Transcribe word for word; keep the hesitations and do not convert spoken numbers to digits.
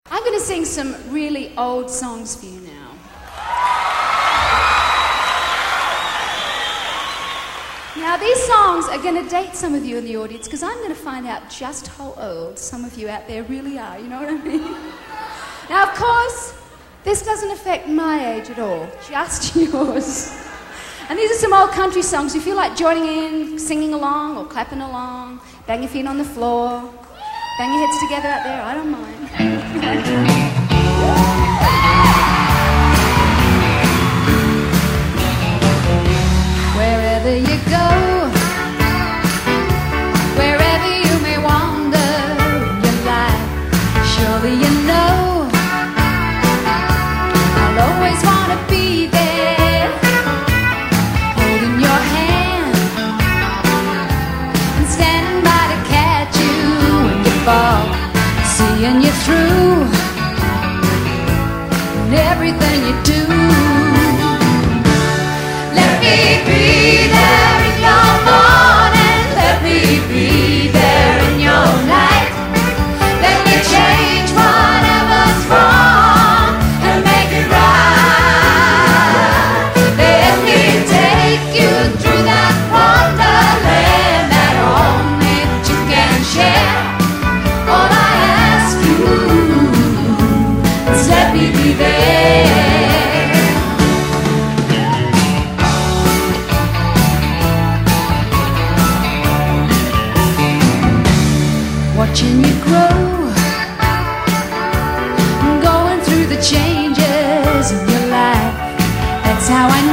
I'm going to sing some really old songs for you now. Now, these songs are going to date some of you in the audience because I'm going to find out just how old some of you out there really are, you know what I mean? Now, of course, this doesn't affect my age at all, just yours. And these are some old country songs. If you feel like joining in, singing along or clapping along, bang your feet on the floor, bang your heads together out there, I don't mind. Wherever you go, wherever you may wander in your life, surely you know I'll always want to be there, holding your hand and standing by to catch you when you fall, seeing you through in everything you do. Let me be there in your morning, let me be there in your night. Let me change whatever's wrong and make it right. Let me take you through that wonderland that only two can share. All I ask you is let me be there. Watching you grow, going through the changes in your life. That's how I